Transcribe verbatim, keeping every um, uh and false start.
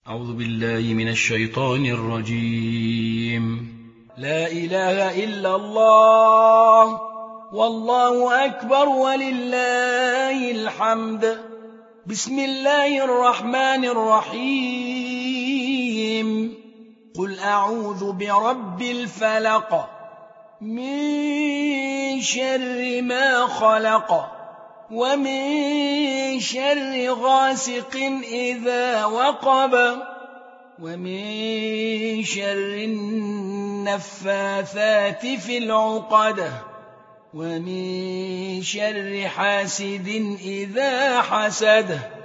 أعوذ بالله من الشيطان الرجيم. لا إله إلا الله والله أكبر ولله الحمد. بسم الله الرحمن الرحيم. قل أعوذ برب الفلق من شر ما خلق ومن شر غاسق إذا وقب ومن شر النفاثات في العقد ومن شر حاسد إذا حسد.